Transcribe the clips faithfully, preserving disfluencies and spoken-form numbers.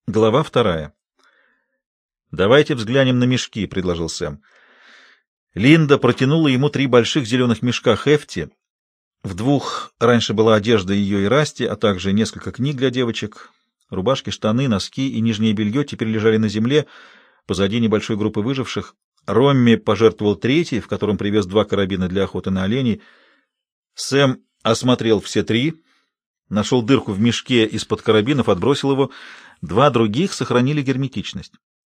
Глава вторая. «Давайте взглянем на мешки», — предложил Сэм. Линда протянула ему три больших зеленых мешка Хефти. В двух раньше была одежда ее и Расти, а также несколько книг для девочек. Рубашки, штаны, носки и нижнее белье теперь лежали на земле, позади небольшой группы выживших. Ромми пожертвовал третий, в котором привез два карабина для охоты на оленей. Сэм осмотрел все три, нашел дырку в мешке из-под карабинов, отбросил его. Два других сохранили герметичность.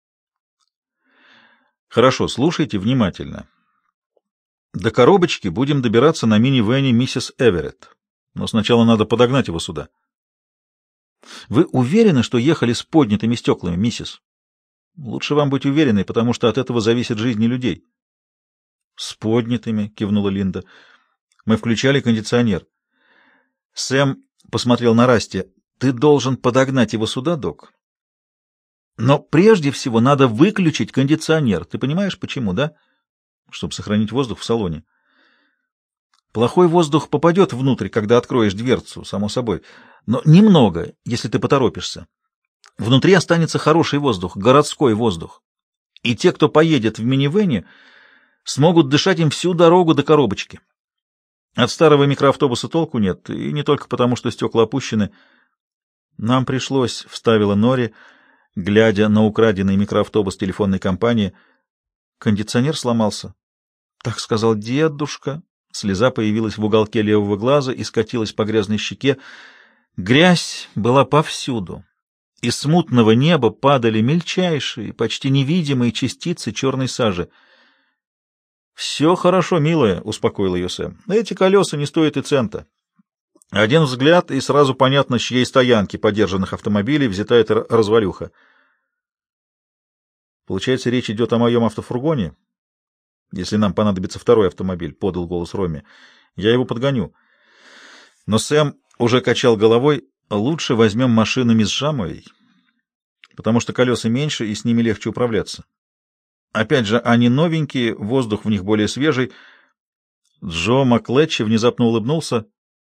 Хорошо, слушайте внимательно. До коробочки будем добираться на мини-вэне миссис Эверетт, но сначала надо подогнать его сюда. Вы уверены, что ехали с поднятыми стеклами, миссис? Лучше вам быть уверенной, потому что от этого зависит жизнь людей. С поднятыми, кивнула Линда. Мы включали кондиционер. Сэм посмотрел на Расти. Ты должен подогнать его сюда, док. Но прежде всего надо выключить кондиционер. Ты понимаешь, почему, да? Чтобы сохранить воздух в салоне. Плохой воздух попадет внутрь, когда откроешь дверцу, само собой. Но немного, если ты поторопишься. Внутри останется хороший воздух, городской воздух. И те, кто поедет в минивэне, смогут дышать им всю дорогу до коробочки. От старого микроавтобуса толку нет, и не только потому, что стекла опущены. Нам пришлось, — вставила Нори, глядя на украденный микроавтобус телефонной компании. Кондиционер сломался. Так сказал дедушка. Слеза появилась в уголке левого глаза и скатилась по грязной щеке. Грязь была повсюду. Из смутного неба падали мельчайшие, почти невидимые частицы черной сажи. — Все хорошо, милая, — успокоил ее Сэм. — Эти колеса не стоят и цента. Один взгляд, и сразу понятно, с чьей стоянки подержанных автомобилей взята эта развалюха. Получается, речь идет о моем автофургоне? Если нам понадобится второй автомобиль, — подал голос Ромми. Я его подгоню. Но Сэм уже качал головой. Лучше возьмем машину мисс Жамовой, потому что колеса меньше, и с ними легче управляться. Опять же, они новенькие, воздух в них более свежий. Джо Маклетчи внезапно улыбнулся.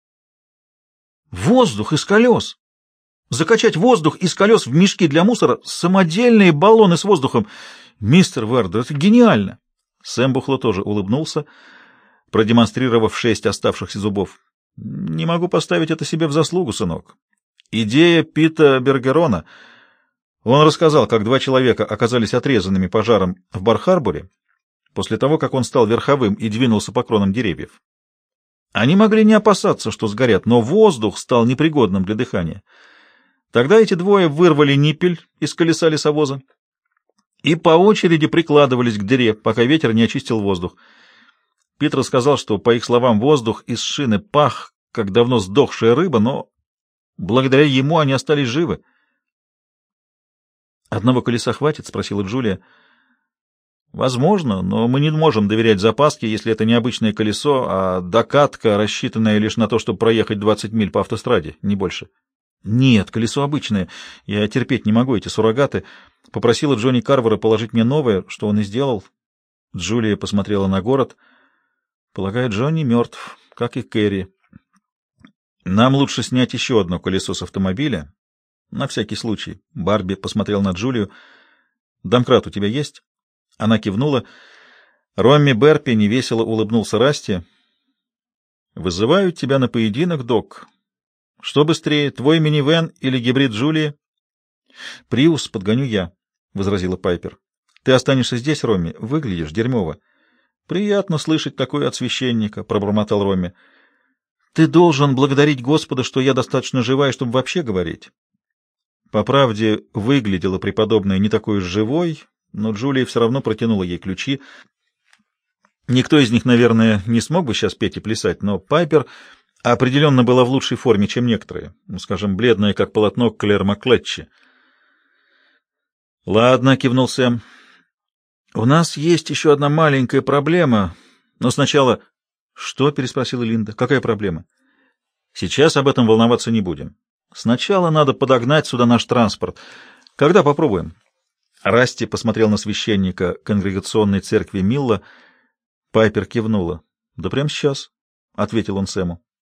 Воздух из колес! Закачать воздух из колес в мешки для мусора, самодельные баллоны с воздухом. Мистер Вердер, это гениально! Сэм Бухло тоже улыбнулся, продемонстрировав шесть оставшихся зубов. Не могу поставить это себе в заслугу, сынок. Идея Пита Бергерона. Он рассказал, как два человека оказались отрезанными пожаром в Бар-Харборе после того, как он стал верховым и двинулся по кронам деревьев. Они могли не опасаться, что сгорят, но воздух стал непригодным для дыхания. Тогда эти двое вырвали ниппель из колеса лесовоза и по очереди прикладывались к дыре, пока ветер не очистил воздух. Пит рассказал, что, по их словам, воздух из шины пах, как давно сдохшая рыба, но благодаря ему они остались живы. «Одного колеса хватит?» — спросила Джулия. «Возможно, но мы не можем доверять запаске, если это не обычное колесо, а докатка, рассчитанная лишь на то, чтобы проехать двадцать миль по автостраде, не больше». «Нет, колесо обычное. Я терпеть не могу эти суррогаты». Попросила Джонни Карвера положить мне новое, что он и сделал. Джулия посмотрела на город. Полагаю, Джонни мертв, как и Кэрри. Нам лучше снять еще одно колесо с автомобиля. На всякий случай. Барби посмотрел на Джулию. Домкрат у тебя есть? Она кивнула. Ромми Берпи невесело улыбнулся Расти. Вызываю тебя на поединок, док. Что быстрее, твой минивэн или гибрид Джулии? Приус подгоню я, возразила Пайпер. Ты останешься здесь, Ромми. Выглядишь дерьмово. Приятно слышать такое от священника, пробормотал Ромми. Ты должен благодарить Господа, что я достаточно живая, чтобы вообще говорить. По правде, выглядела преподобная не такой уж живой, но Джулия все равно протянула ей ключи. Никто из них, наверное, не смог бы сейчас петь и плясать, но Пайпер определенно была в лучшей форме, чем некоторые, ну, скажем, бледная, как полотно, Клэр Маклетчи. «Ладно», — кивнул Сэм. «У нас есть еще одна маленькая проблема, но сначала...» «Что?» — переспросила Линда. «Какая проблема?» «Сейчас об этом волноваться не будем. Сначала надо подогнать сюда наш транспорт. Когда попробуем?» Расти посмотрел на священника конгрегационной церкви Милла. Пайпер кивнула. «Да прямо сейчас», — ответил он Сэму.